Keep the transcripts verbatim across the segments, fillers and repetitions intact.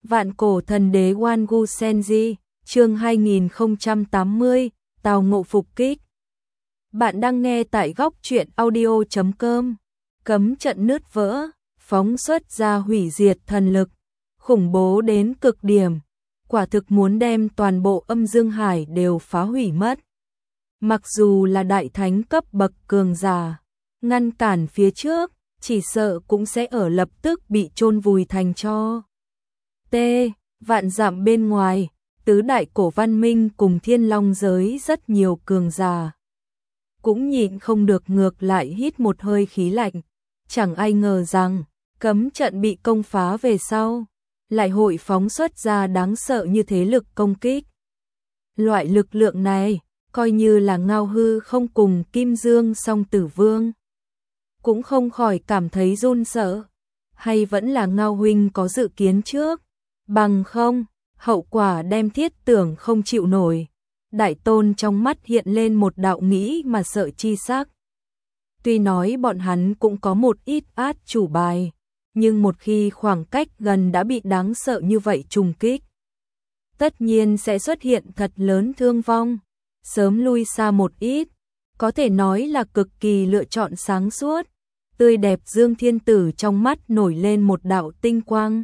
Vạn cổ thần đế Wangu Senji, chương hai nghìn không trăm tám mươi, Tào Ngộ phục kích. Bạn đang nghe tại góc truyện audio chấm com. Cấm trận nứt vỡ, phóng xuất ra hủy diệt thần lực, khủng bố đến cực điểm, quả thực muốn đem toàn bộ âm dương hải đều phá hủy mất. Mặc dù là đại thánh cấp bậc cường giả, ngăn cản phía trước, chỉ sợ cũng sẽ ở lập tức bị chôn vùi thành tro. T. Vạn dặm bên ngoài, tứ đại cổ văn minh cùng thiên long giới rất nhiều cường giả. Cũng nhịn không được ngược lại hít một hơi khí lạnh. Chẳng ai ngờ rằng, cấm trận bị công phá về sau, lại hội phóng xuất ra đáng sợ như thế lực công kích. Loại lực lượng này, coi như là Ngao Hư không cùng Kim Dương Song Tử Vương, cũng không khỏi cảm thấy run sợ. Hay vẫn là Ngao huynh có dự kiến trước, bằng không, hậu quả đem thiết tưởng không chịu nổi. Đại tôn trong mắt hiện lên một đạo nghĩ mà sợ chi sắc. Tuy nói bọn hắn cũng có một ít át chủ bài, nhưng một khi khoảng cách gần đã bị đáng sợ như vậy trùng kích, tất nhiên sẽ xuất hiện thật lớn thương vong. Sớm lui xa một ít, có thể nói là cực kỳ lựa chọn sáng suốt. Tươi đẹp Dương Thiên Tử trong mắt nổi lên một đạo tinh quang.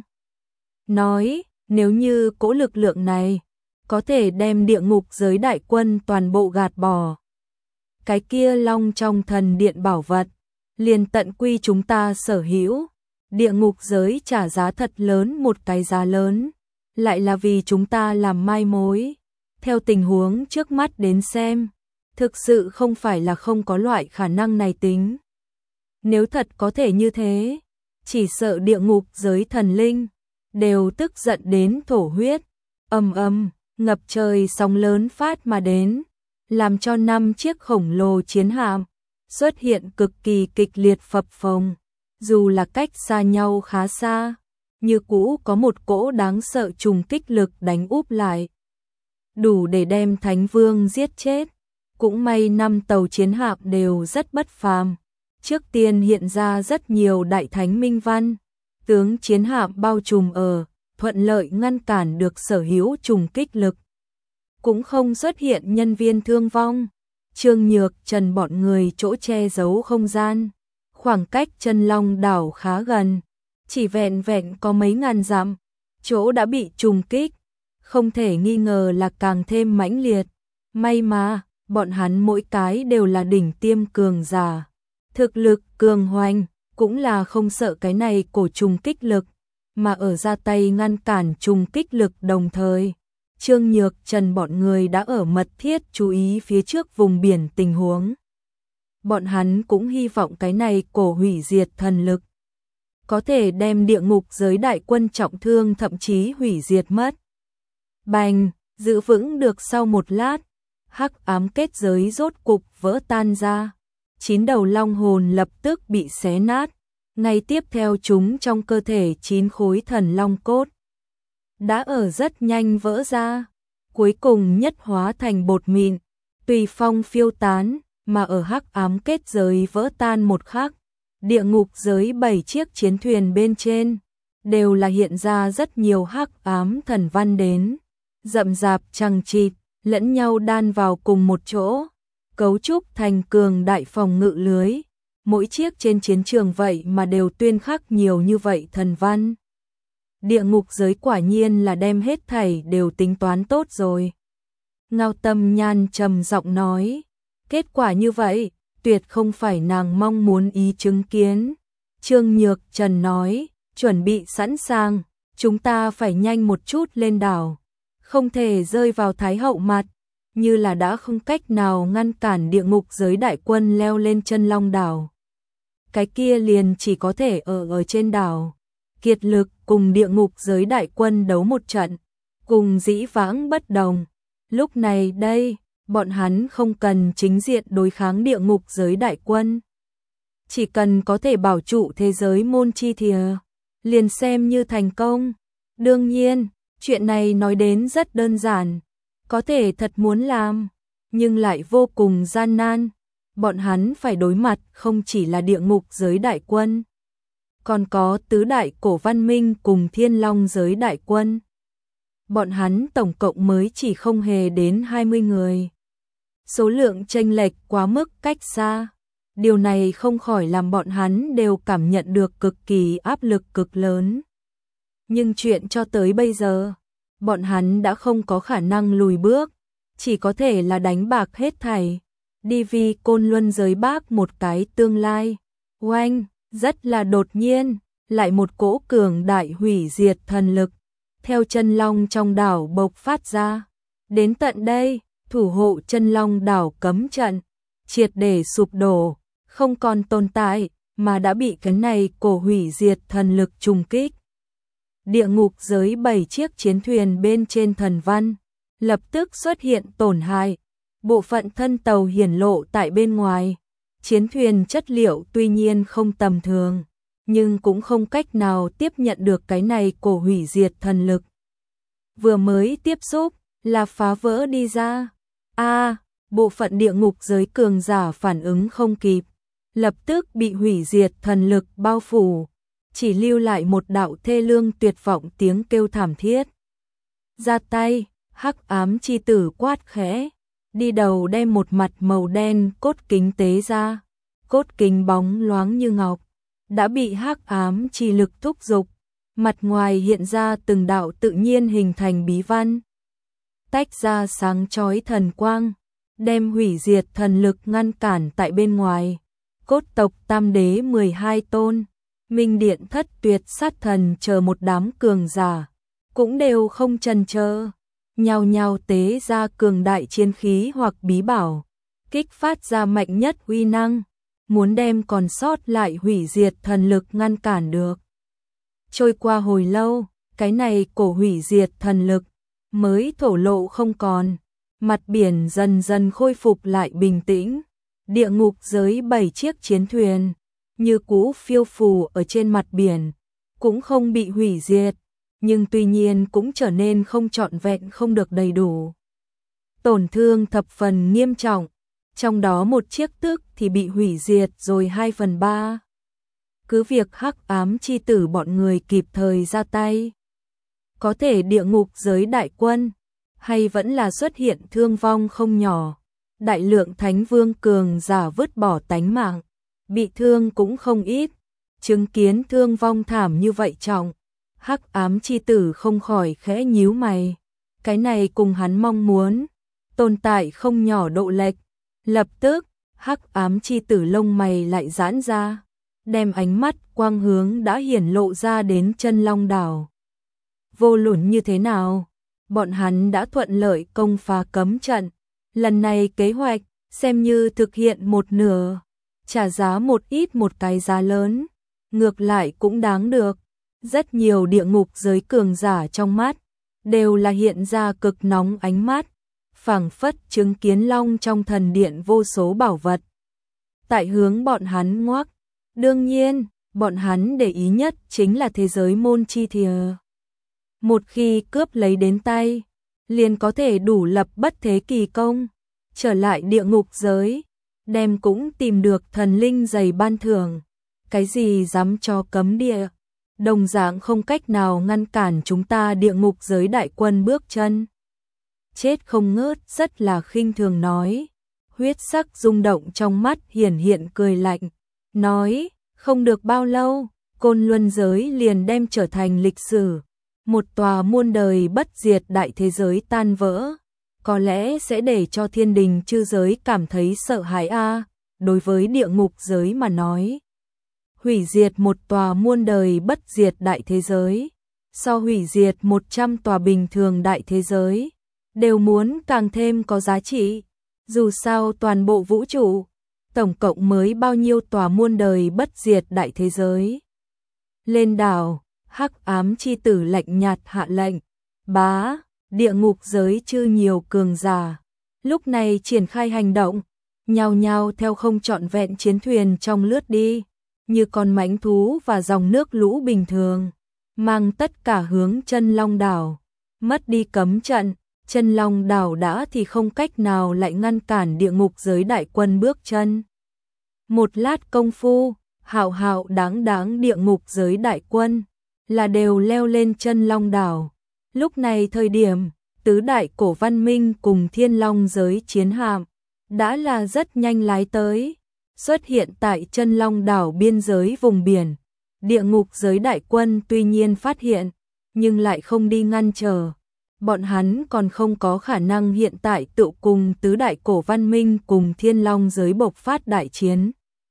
Nói, nếu như cỗ lực lượng này có thể đem địa ngục giới đại quân toàn bộ gạt bỏ, cái kia long trong thần điện bảo vật liền tận quy chúng ta sở hữu. Địa ngục giới trả giá thật lớn, một cái giá lớn, lại là vì chúng ta làm mai mối. Theo tình huống trước mắt đến xem, thực sự không phải là không có loại khả năng này tính. Nếu thật có thể như thế, chỉ sợ địa ngục giới thần linh đều tức giận đến thổ huyết. Ầm ầm, ngập trời sóng lớn phát mà đến, làm cho năm chiếc khổng lồ chiến hạm xuất hiện cực kỳ kịch liệt phập phồng. Dù là cách xa nhau khá xa, như cũ có một cỗ đáng sợ trùng kích lực đánh úp lại, đủ để đem Thánh Vương giết chết. Cũng may năm tàu chiến hạm đều rất bất phàm. Trước tiên hiện ra rất nhiều đại thánh minh văn, tướng chiến hạm bao trùm ở, thuận lợi ngăn cản được sở hữu trùng kích lực. Cũng không xuất hiện nhân viên thương vong. Trương Nhược Trần bọn người chỗ che giấu không gian, khoảng cách Chân Long đảo khá gần, chỉ vẹn vẹn có mấy ngàn dặm, chỗ đã bị trùng kích, không thể nghi ngờ là càng thêm mãnh liệt. May mà, bọn hắn mỗi cái đều là đỉnh tiêm cường giả, thực lực cường hoành, cũng là không sợ cái này cổ trùng kích lực, mà ở ra tay ngăn cản trùng kích lực đồng thời. Trương Nhược Trần bọn người đã ở mật thiết chú ý phía trước vùng biển tình huống. Bọn hắn cũng hy vọng cái này cổ hủy diệt thần lực có thể đem địa ngục giới đại quân trọng thương, thậm chí hủy diệt mất. Bành, giữ vững được sau một lát, hắc ám kết giới rốt cục vỡ tan ra. Chín đầu long hồn lập tức bị xé nát. Ngay tiếp theo chúng trong cơ thể chín khối thần long cốt đã ở rất nhanh vỡ ra, cuối cùng nhất hóa thành bột mịn, tùy phong phiêu tán. Mà ở hắc ám kết giới vỡ tan một khắc, địa ngục giới bảy chiếc chiến thuyền bên trên đều là hiện ra rất nhiều hắc ám thần văn đến, rậm rạp chằng chịt, lẫn nhau đan vào cùng một chỗ, cấu trúc thành cường đại phòng ngự lưới. Mỗi chiếc trên chiến trường vậy mà đều tuyên khắc nhiều như vậy thần văn. Địa ngục giới quả nhiên là đem hết thảy đều tính toán tốt rồi. Ngao Tâm Nhan trầm giọng nói, kết quả như vậy, tuyệt không phải nàng mong muốn ý chứng kiến. Trương Nhược Trần nói, chuẩn bị sẵn sàng, chúng ta phải nhanh một chút lên đảo, không thể rơi vào Thái Hậu mặt, như là đã không cách nào ngăn cản địa ngục giới đại quân leo lên Chân Long đảo. Cái kia liền chỉ có thể ở ở trên đảo, kiệt lực cùng địa ngục giới đại quân đấu một trận, cùng dĩ vãng bất đồng. Lúc này đây, bọn hắn không cần chính diện đối kháng địa ngục giới đại quân, chỉ cần có thể bảo trụ thế giới môn chi thìa, liền xem như thành công. Đương nhiên, chuyện này nói đến rất đơn giản, có thể thật muốn làm, nhưng lại vô cùng gian nan. Bọn hắn phải đối mặt không chỉ là địa ngục giới đại quân, còn có tứ đại cổ văn minh cùng thiên long giới đại quân. Bọn hắn tổng cộng mới chỉ không hề đến hai mươi người. Số lượng chênh lệch quá mức cách xa. Điều này không khỏi làm bọn hắn đều cảm nhận được cực kỳ áp lực cực lớn. Nhưng chuyện cho tới bây giờ, bọn hắn đã không có khả năng lùi bước, chỉ có thể là đánh bạc hết thảy, đi vì Côn Luân giới bác một cái tương lai. Oanh, rất là đột nhiên, lại một cỗ cường đại hủy diệt thần lực, theo chân long trong đảo bộc phát ra. Đến tận đây, thủ hộ chân long đảo cấm trận, triệt để sụp đổ, không còn tồn tại, mà đã bị cái này cổ hủy diệt thần lực trùng kích. Địa ngục giới bảy chiếc chiến thuyền bên trên thần văn, lập tức xuất hiện tổn hại, bộ phận thân tàu hiển lộ tại bên ngoài. Chiến thuyền chất liệu tuy nhiên không tầm thường, nhưng cũng không cách nào tiếp nhận được cái này cổ hủy diệt thần lực. Vừa mới tiếp xúc, là phá vỡ đi ra. A, à, bộ phận địa ngục giới cường giả phản ứng không kịp, lập tức bị hủy diệt thần lực bao phủ, chỉ lưu lại một đạo thê lương tuyệt vọng tiếng kêu thảm thiết. Ra tay, hắc ám chi tử quát khẽ, đi đầu đem một mặt màu đen cốt kính tế ra, cốt kính bóng loáng như ngọc, đã bị hắc ám chi lực thúc giục, mặt ngoài hiện ra từng đạo tự nhiên hình thành bí văn, tách ra sáng chói thần quang, đem hủy diệt thần lực ngăn cản tại bên ngoài. Cốt tộc tam đế mười hai tôn, Minh Điện thất tuyệt sát thần chờ một đám cường giả, cũng đều không chần chờ, nhao nhao tế ra cường đại chiến khí hoặc bí bảo, kích phát ra mạnh nhất uy năng, muốn đem còn sót lại hủy diệt thần lực ngăn cản được. Trôi qua hồi lâu, cái này cổ hủy diệt thần lực mới thổ lộ không còn, mặt biển dần dần khôi phục lại bình tĩnh. Địa ngục giới bảy chiếc chiến thuyền, như cũ phiêu phù ở trên mặt biển, cũng không bị hủy diệt, nhưng tuy nhiên cũng trở nên không trọn vẹn, không được đầy đủ. Tổn thương thập phần nghiêm trọng, trong đó một chiếc tức thì bị hủy diệt rồi hai phần ba. Cứ việc hắc ám chi tử bọn người kịp thời ra tay, có thể địa ngục giới đại quân, hay vẫn là xuất hiện thương vong không nhỏ. Đại lượng thánh vương cường giả vứt bỏ tánh mạng, bị thương cũng không ít, chứng kiến thương vong thảm như vậy trọng, hắc ám chi tử không khỏi khẽ nhíu mày, cái này cùng hắn mong muốn, tồn tại không nhỏ độ lệch. Lập tức, hắc ám chi tử lông mày lại giãn ra, đem ánh mắt quang hướng đã hiển lộ ra đến chân long đảo. Vô luận như thế nào, bọn hắn đã thuận lợi công phá cấm trận. Lần này kế hoạch, xem như thực hiện một nửa, trả giá một ít một cái giá lớn, ngược lại cũng đáng được. Rất nhiều địa ngục giới cường giả trong mắt, đều là hiện ra cực nóng ánh mắt, phảng phất chứng kiến long trong thần điện vô số bảo vật. Tại hướng bọn hắn ngoắc, đương nhiên, bọn hắn để ý nhất chính là thế giới môn chi thìa. Một khi cướp lấy đến tay, liền có thể đủ lập bất thế kỳ công, trở lại địa ngục giới, đem cũng tìm được thần linh dày ban thưởng, cái gì dám cho cấm địa, đồng dạng không cách nào ngăn cản chúng ta địa ngục giới đại quân bước chân. Chết không ngớt rất là khinh thường nói, huyết sắc rung động trong mắt hiển hiện cười lạnh, nói, không được bao lâu, Côn Luân giới liền đem trở thành lịch sử. Một tòa muôn đời bất diệt đại thế giới tan vỡ, có lẽ sẽ để cho thiên đình chư giới cảm thấy sợ hãi a. Đối với địa ngục giới mà nói, hủy diệt một tòa muôn đời bất diệt đại thế giới, so hủy diệt một trăm tòa bình thường đại thế giới, đều muốn càng thêm có giá trị. Dù sao toàn bộ vũ trụ, tổng cộng mới bao nhiêu tòa muôn đời bất diệt đại thế giới. Lên đảo, hắc ám chi tử lạnh nhạt hạ lệnh, bá, địa ngục giới chư nhiều cường giả, lúc này triển khai hành động, nhao nhao theo không trọn vẹn chiến thuyền trong lướt đi, như con mãnh thú và dòng nước lũ bình thường, mang tất cả hướng chân long đảo, mất đi cấm trận, chân long đảo đã thì không cách nào lại ngăn cản địa ngục giới đại quân bước chân. Một lát công phu, hạo hạo đáng đáng địa ngục giới đại quân, là đều leo lên chân long đảo. Lúc này thời điểm, tứ đại cổ văn minh cùng thiên long giới chiến hạm, đã là rất nhanh lái tới, xuất hiện tại chân long đảo biên giới vùng biển. Địa ngục giới đại quân tuy nhiên phát hiện, nhưng lại không đi ngăn trở. Bọn hắn còn không có khả năng hiện tại tự cùng tứ đại cổ văn minh cùng thiên long giới bộc phát đại chiến.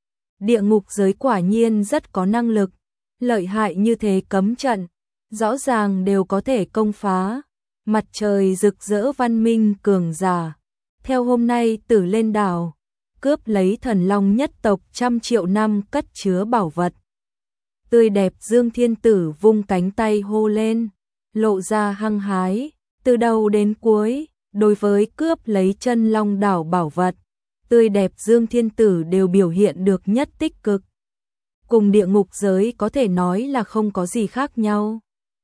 Địa ngục giới quả nhiên rất có năng lực, lợi hại như thế cấm trận, rõ ràng đều có thể công phá. Mặt trời rực rỡ văn minh cường giả, theo hôm nay Tử lên đảo, cướp lấy thần long nhất tộc trăm triệu năm cất chứa bảo vật. Tươi đẹp Dương Thiên Tử vung cánh tay hô lên, lộ ra hăng hái, từ đầu đến cuối, đối với cướp lấy chân long đảo bảo vật, tươi đẹp Dương Thiên Tử đều biểu hiện được nhất tích cực. Cùng địa ngục giới có thể nói là không có gì khác nhau.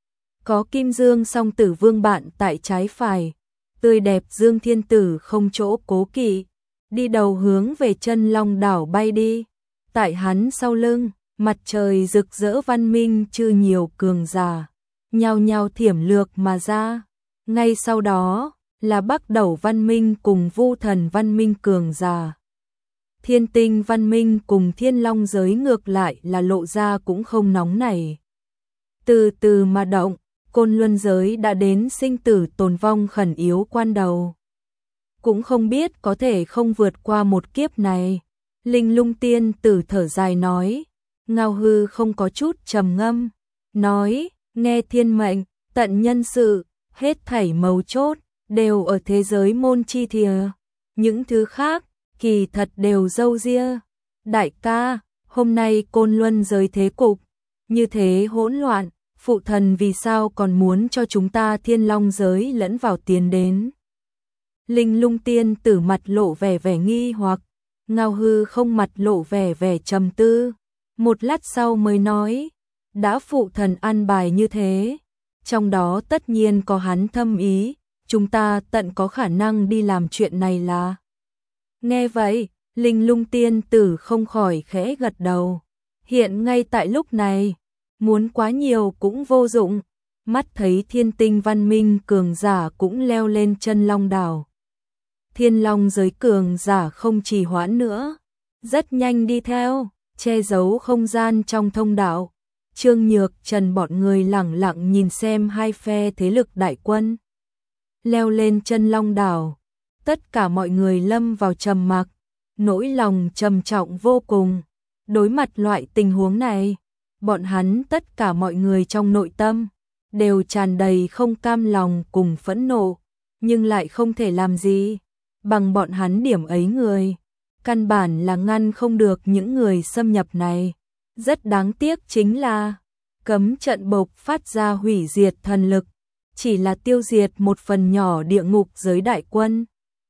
Có Kim Dương song tử vương bạn tại trái phải, tươi đẹp Dương Thiên Tử không chỗ cố kỵ, đi đầu hướng về chân long đảo bay đi. Tại hắn sau lưng, mặt trời rực rỡ văn minh chư nhiều cường giả, nhao nhao thiểm lược mà ra. Ngay sau đó, là Bắc Đẩu văn minh cùng Vu Thần văn minh cường giả. Thiên Tinh văn minh cùng Thiên Long giới ngược lại là lộ ra cũng không nóng nảy. Từ từ mà động, Côn Luân giới đã đến sinh tử tồn vong khẩn yếu quan đầu. Cũng không biết có thể không vượt qua một kiếp này. Linh Lung Tiên Tử thở dài nói, Ngao Hư không có chút trầm ngâm, nói, nghe thiên mệnh, tận nhân sự, hết thảy mấu chốt, đều ở thế giới môn chi thìa. Những thứ khác, kỳ thật đều dâu ria. Đại ca, hôm nay Côn Luân giới thế cục, như thế hỗn loạn, phụ thần vì sao còn muốn cho chúng ta Thiên Long giới lẫn vào tiến đến. Linh Lung Tiên Tử mặt lộ vẻ vẻ nghi hoặc, Ngao Hư không mặt lộ vẻ vẻ trầm tư. Một lát sau mới nói, đã phụ thần an bài như thế, trong đó tất nhiên có hắn thâm ý, chúng ta tận có khả năng đi làm chuyện này là. Nghe vậy, Linh Lung Tiên Tử không khỏi khẽ gật đầu. Hiện ngay tại lúc này, muốn quá nhiều cũng vô dụng, mắt thấy Thiên Tinh văn minh cường giả cũng leo lên chân long đảo. Thiên Long giới cường giả không trì hoãn nữa, rất nhanh đi theo, che giấu không gian trong thông đạo. Trương Nhược Trần bọn người lẳng lặng nhìn xem hai phe thế lực đại quân leo lên chân long đảo. Tất cả mọi người lâm vào trầm mặc, nỗi lòng trầm trọng vô cùng. Đối mặt loại tình huống này, bọn hắn tất cả mọi người trong nội tâm đều tràn đầy không cam lòng cùng phẫn nộ, nhưng lại không thể làm gì. Bằng bọn hắn điểm ấy người, căn bản là ngăn không được những người xâm nhập này. Rất đáng tiếc chính là, cấm trận bộc phát ra hủy diệt thần lực, chỉ là tiêu diệt một phần nhỏ địa ngục giới đại quân.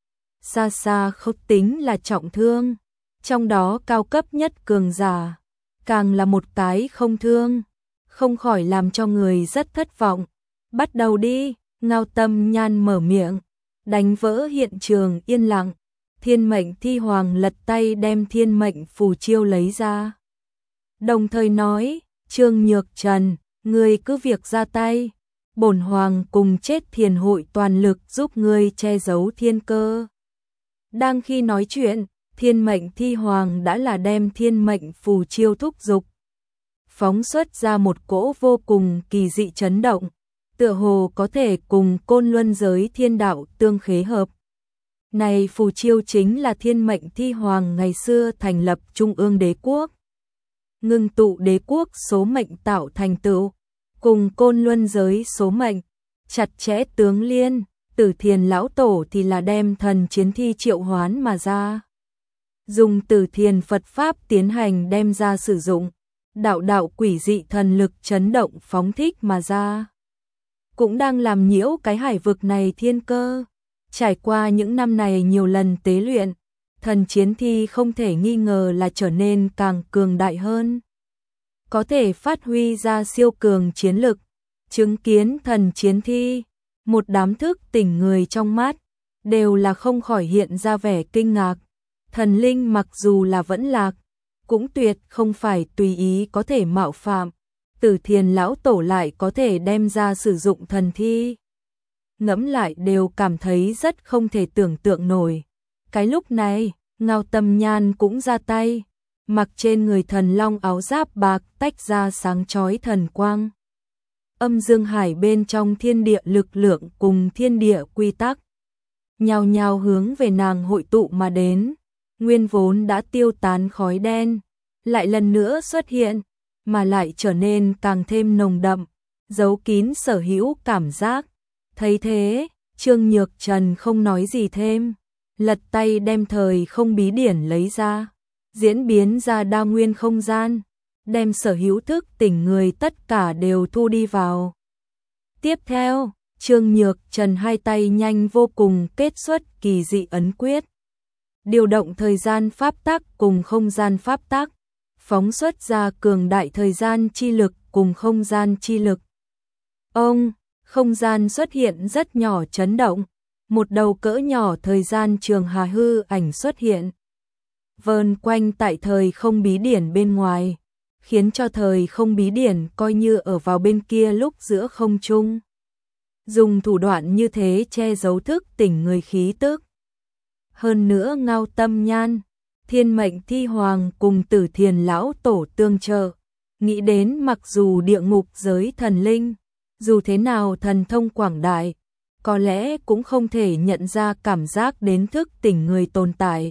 Xa xa không tính là trọng thương, trong đó cao cấp nhất cường giả, càng là một cái không thương, không khỏi làm cho người rất thất vọng. Bắt đầu đi, Ngao Tâm Nhan mở miệng, đánh vỡ hiện trường yên lặng. Thiên mệnh thi hoàng lật tay đem thiên mệnh phù chiêu lấy ra. Đồng thời nói, Trương Nhược Trần, ngươi cứ việc ra tay. Bổn hoàng cùng chết thiền hội toàn lực giúp ngươi che giấu thiên cơ. Đang khi nói chuyện, thiên mệnh thi hoàng đã là đem thiên mệnh phù chiêu thúc dục, phóng xuất ra một cỗ vô cùng kỳ dị chấn động, tựa hồ có thể cùng Côn Luân giới thiên đạo tương khế hợp. Này phù chiêu chính là thiên mệnh thi hoàng ngày xưa thành lập trung ương đế quốc, ngưng tụ đế quốc số mệnh tạo thành tựu, cùng Côn Luân giới số mệnh chặt chẽ tướng liên. Tử Thiền lão tổ thì là đem thần chiến thi triệu hoán mà ra, dùng Tử Thiền Phật pháp tiến hành đem ra sử dụng, đạo đạo quỷ dị thần lực chấn động phóng thích mà ra, cũng đang làm nhiễu cái hải vực này thiên cơ. Trải qua những năm này nhiều lần tế luyện, thần chiến thi không thể nghi ngờ là trở nên càng cường đại hơn, có thể phát huy ra siêu cường chiến lực. Chứng kiến thần chiến thi, một đám thức tỉnh người trong mắt đều là không khỏi hiện ra vẻ kinh ngạc. Thần linh mặc dù là vẫn lạc, cũng tuyệt không phải tùy ý có thể mạo phạm, Tử Thiền lão tổ lại có thể đem ra sử dụng thần thi. Ngẫm lại đều cảm thấy rất không thể tưởng tượng nổi. Cái lúc này, Ngao Tâm Nhan cũng ra tay, mặc trên người thần long áo giáp bạc tách ra sáng chói thần quang. Âm dương hải bên trong thiên địa lực lượng cùng thiên địa quy tắc nhào nhào hướng về nàng hội tụ mà đến, nguyên vốn đã tiêu tán khói đen, lại lần nữa xuất hiện, mà lại trở nên càng thêm nồng đậm, giấu kín sở hữu cảm giác. Thấy thế, Trương Nhược Trần không nói gì thêm, lật tay đem thời không bí điển lấy ra, diễn biến ra đa nguyên không gian, đem sở hữu thức tỉnh người tất cả đều thu đi vào. Tiếp theo, Trương Nhược Trần hai tay nhanh vô cùng kết xuất kỳ dị ấn quyết, điều động thời gian pháp tắc cùng không gian pháp tắc, phóng xuất ra cường đại thời gian chi lực cùng không gian chi lực. Ông, không gian xuất hiện rất nhỏ chấn động, một đầu cỡ nhỏ thời gian trường hà hư ảnh xuất hiện, vờn quanh tại thời không bí điển bên ngoài, khiến cho thời không bí điển coi như ở vào bên kia lúc giữa không trung. Dùng thủ đoạn như thế che giấu thức tỉnh người khí tức. Hơn nữa Ngao Tâm Nhan, Thiên Mệnh Thi Hoàng cùng Tử Thiền lão tổ tương trợ, nghĩ đến mặc dù địa ngục giới thần linh, dù thế nào thần thông quảng đại, có lẽ cũng không thể nhận ra cảm giác đến thức tỉnh người tồn tại.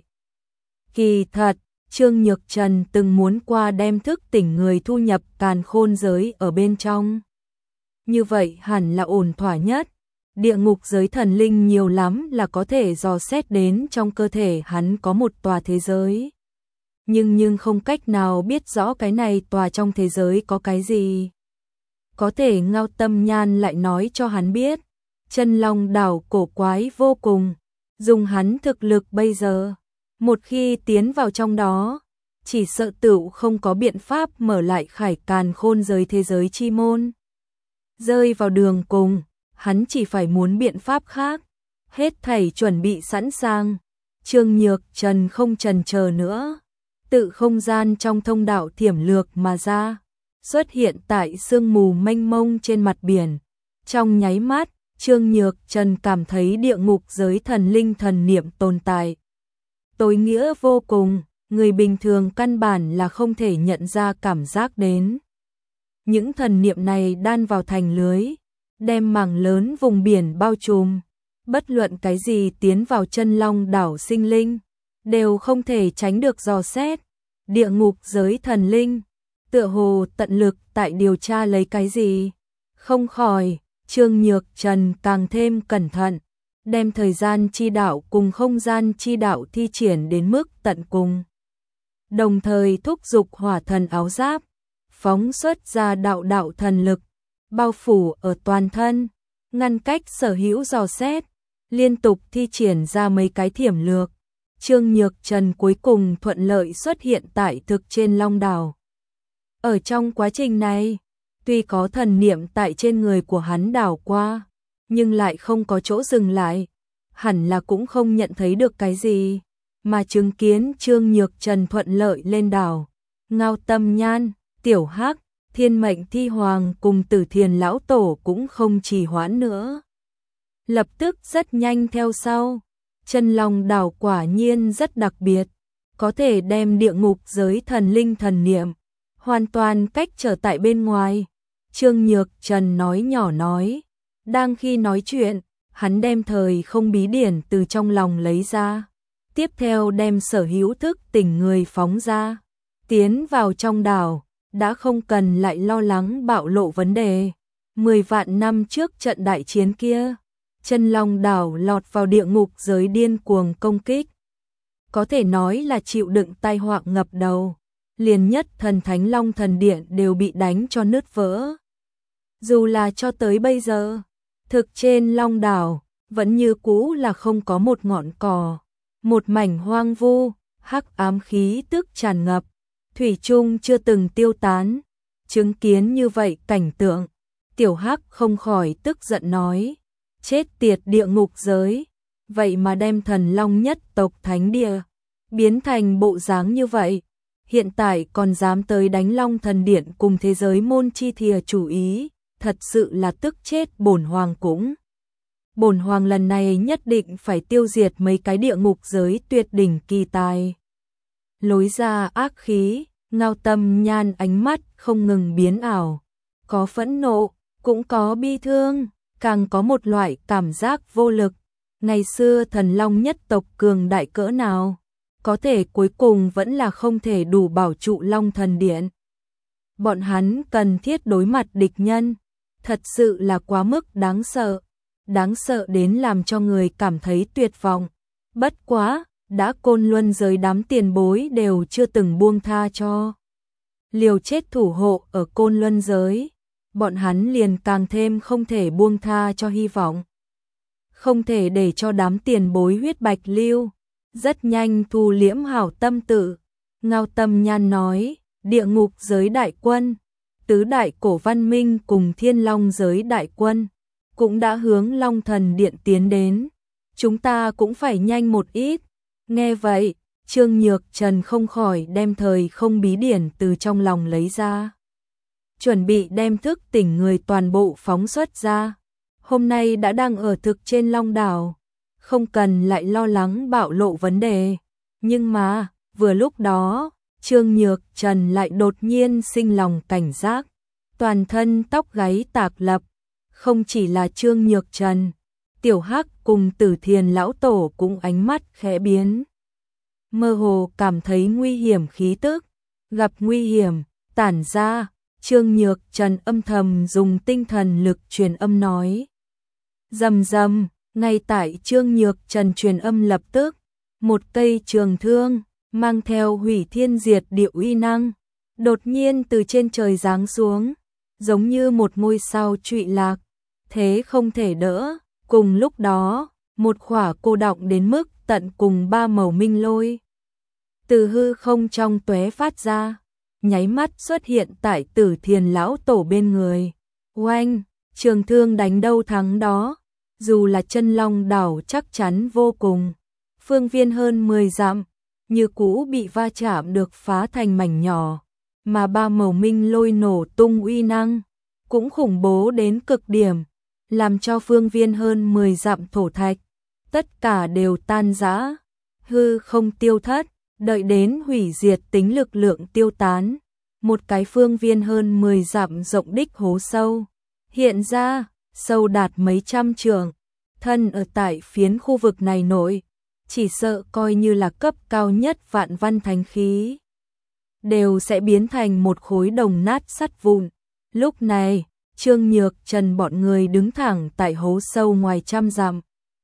Kỳ thật, Trương Nhược Trần từng muốn qua đem thức tỉnh người thu nhập càn khôn giới ở bên trong. Như vậy hẳn là ổn thỏa nhất. Địa ngục giới thần linh nhiều lắm là có thể dò xét đến trong cơ thể hắn có một tòa thế giới. Nhưng nhưng không cách nào biết rõ cái này tòa trong thế giới có cái gì. Có thể Ngao Tâm Nhan lại nói cho hắn biết, Chân Long đảo cổ quái vô cùng, dùng hắn thực lực bây giờ, một khi tiến vào trong đó, chỉ sợ tựu không có biện pháp mở lại khải càn khôn giới thế giới chi môn. Rơi vào đường cùng, hắn chỉ phải muốn biện pháp khác, hết thảy chuẩn bị sẵn sàng. Trương Nhược Trần không chần chờ nữa, tự không gian trong thông đạo thiểm lược mà ra, xuất hiện tại sương mù mênh mông trên mặt biển. Trong nháy mắt, Trương Nhược Trần cảm thấy địa ngục giới thần linh thần niệm tồn tại. Tối nghĩa vô cùng, người bình thường căn bản là không thể nhận ra cảm giác đến. Những thần niệm này đan vào thành lưới, đem mảng lớn vùng biển bao trùm, bất luận cái gì tiến vào Chân Long đảo sinh linh, đều không thể tránh được dò xét. Địa ngục giới thần linh, tựa hồ tận lực tại điều tra lấy cái gì. Không khỏi, Trương Nhược Trần càng thêm cẩn thận, đem thời gian chi đạo cùng không gian chi đạo thi triển đến mức tận cùng. Đồng thời thúc giục hỏa thần áo giáp, phóng xuất ra đạo đạo thần lực, bao phủ ở toàn thân, ngăn cách sở hữu dò xét, liên tục thi triển ra mấy cái thiểm lược. Trương Nhược Trần cuối cùng thuận lợi xuất hiện tại thực trên Long đảo. Ở trong quá trình này, tuy có thần niệm tại trên người của hắn đảo qua, nhưng lại không có chỗ dừng lại, hẳn là cũng không nhận thấy được cái gì, mà chứng kiến Trương Nhược Trần thuận lợi lên đảo. Ngao Tâm Nhan, Tiểu Hắc, Thiên Mệnh Thi Hoàng cùng Tử Thiền lão tổ cũng không trì hoãn nữa, lập tức rất nhanh theo sau. Chân Long đảo quả nhiên rất đặc biệt, có thể đem địa ngục giới thần linh thần niệm hoàn toàn cách trở tại bên ngoài. Trương Nhược Trần nói nhỏ nói, đang khi nói chuyện, hắn đem thời không bí điển từ trong lòng lấy ra, tiếp theo đem sở hữu thức tỉnh người phóng ra, tiến vào trong đảo, đã không cần lại lo lắng bạo lộ vấn đề. Mười vạn năm trước trận đại chiến kia, Chân Long đảo lọt vào địa ngục giới điên cuồng công kích, có thể nói là chịu đựng tai họa ngập đầu, liền nhất thần Thánh Long thần điện đều bị đánh cho nứt vỡ. Dù là cho tới bây giờ, thực trên Long đảo vẫn như cũ là không có một ngọn cỏ, một mảnh hoang vu, hắc ám khí tức tràn ngập, thủy chung chưa từng tiêu tán. Chứng kiến như vậy cảnh tượng, Tiểu Hắc không khỏi tức giận nói, chết tiệt địa ngục giới, vậy mà đem thần long nhất tộc thánh địa biến thành bộ dáng như vậy, hiện tại còn dám tới đánh Long Thần Điện cùng thế giới môn chi thìa chủ ý, thật sự là tức chết bổn hoàng cũng. Bổn hoàng lần này nhất định phải tiêu diệt mấy cái địa ngục giới tuyệt đỉnh kỳ tài. Lối ra ác khí, Ngao Tâm Nhan ánh mắt không ngừng biến ảo, có phẫn nộ, cũng có bi thương, càng có một loại cảm giác vô lực. Ngày xưa thần long nhất tộc cường đại cỡ nào, có thể cuối cùng vẫn là không thể đủ bảo trụ Long Thần Điện. Bọn hắn cần thiết đối mặt địch nhân, thật sự là quá mức đáng sợ, đáng sợ đến làm cho người cảm thấy tuyệt vọng. Bất quá, đã Côn Luân giới đám tiền bối đều chưa từng buông tha cho liều chết thủ hộ ở Côn Luân giới, bọn hắn liền càng thêm không thể buông tha cho hy vọng. Không thể để cho đám tiền bối huyết bạch lưu, rất nhanh thu liễm hảo tâm tự. Ngao Tâm Nhan nói, địa ngục giới đại quân, tứ đại cổ văn minh cùng thiên long giới đại quân, cũng đã hướng Long Thần Điện tiến đến. Chúng ta cũng phải nhanh một ít. Nghe vậy, Trương Nhược Trần không khỏi đem thời không bí điển từ trong lòng lấy ra. Chuẩn bị đem thức tỉnh người toàn bộ phóng xuất ra. Hôm nay đã đang ở thực trên Long Đảo, không cần lại lo lắng bạo lộ vấn đề. Nhưng mà, vừa lúc đó, Trương Nhược Trần lại đột nhiên sinh lòng cảnh giác. Toàn thân tóc gáy tạc lập, không chỉ là Trương Nhược Trần, Tiểu Hắc cùng Tử Thiền lão tổ cũng ánh mắt khẽ biến. Mơ hồ cảm thấy nguy hiểm khí tức, gặp nguy hiểm, tản ra, Trương Nhược Trần âm thầm dùng tinh thần lực truyền âm nói. Rầm rầm, ngay tại Trương Nhược Trần truyền âm lập tức, một cây trường thương, mang theo hủy thiên diệt địa uy năng, đột nhiên từ trên trời giáng xuống, giống như một ngôi sao trụy lạc, thế không thể đỡ. Cùng lúc đó, một khỏa cô đọng đến mức tận cùng ba màu minh lôi từ hư không trong tóe phát ra, nháy mắt xuất hiện tại Tử Thiền lão tổ bên người. Oanh, trường thương đánh đâu thắng đó, dù là chân long đảo chắc chắn vô cùng. Phương viên hơn mười dặm, như cũ bị va chạm được phá thành mảnh nhỏ, mà ba màu minh lôi nổ tung uy năng, cũng khủng bố đến cực điểm, làm cho phương viên hơn mười dặm thổ thạch, tất cả đều tan rã, hư không tiêu thất, đợi đến hủy diệt tính lực lượng tiêu tán. Một cái phương viên hơn mười dặm rộng đích hố sâu, hiện ra, sâu đạt mấy trăm trượng, thân ở tại phiến khu vực này nội, chỉ sợ coi như là cấp cao nhất vạn văn thánh khí, đều sẽ biến thành một khối đồng nát sắt vụn. Lúc này, Trương Nhược Trần bọn người đứng thẳng tại hố sâu ngoài trăm dặm.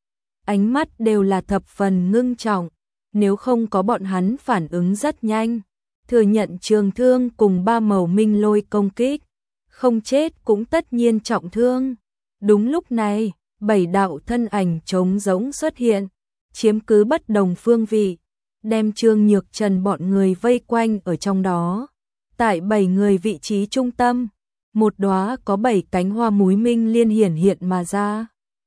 Ánh mắt đều là thập phần ngưng trọng, nếu không có bọn hắn phản ứng rất nhanh, thừa nhận trường thương cùng ba màu minh lôi công kích, không chết cũng tất nhiên trọng thương. Đúng lúc này, bảy đạo thân ảnh trống rỗng xuất hiện, chiếm cứ bất đồng phương vị, đem Trương Nhược Trần bọn người vây quanh ở trong đó. Tại bảy người vị trí trung tâm, một đóa có bảy cánh hoa múi minh liên hiển hiện mà ra,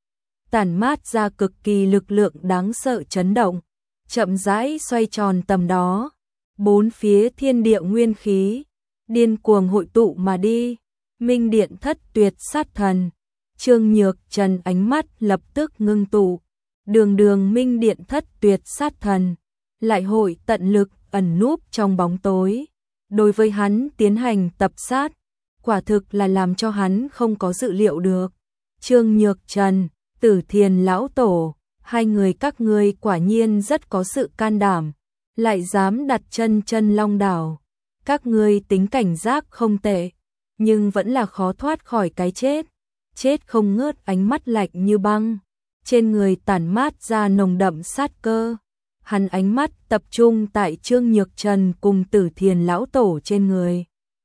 tản mát ra cực kỳ lực lượng đáng sợ chấn động, chậm rãi xoay tròn tầm đó, bốn phía thiên địa nguyên khí điên cuồng hội tụ mà đi. Minh Điện Thất Tuyệt Sát Thần, Trương Nhược Trần ánh mắt lập tức ngưng tụ, đường đường Minh Điện Thất Tuyệt Sát Thần lại hội tận lực ẩn núp trong bóng tối, đối với hắn tiến hành tập sát, quả thực là làm cho hắn không có dự liệu được. Trương Nhược Trần, Tử Thiền lão tổ, hai người các ngươi quả nhiên rất có sự can đảm, lại dám đặt chân chân Long Đảo. Các ngươi tính cảnh giác không tệ, nhưng vẫn là khó thoát khỏi cái chết. Chết không ngớt ánh mắt lạnh như băng, trên người tản mát ra nồng đậm sát cơ. Hắn ánh mắt tập trung tại Trương Nhược Trần cùng Tử Thiền lão tổ trên người.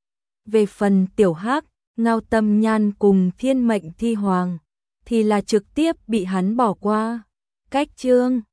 Về phần Tiểu Hắc, Ngao Tâm Nhan cùng Thiên Mệnh Thi Hoàng thì là trực tiếp bị hắn bỏ qua. Cách Trương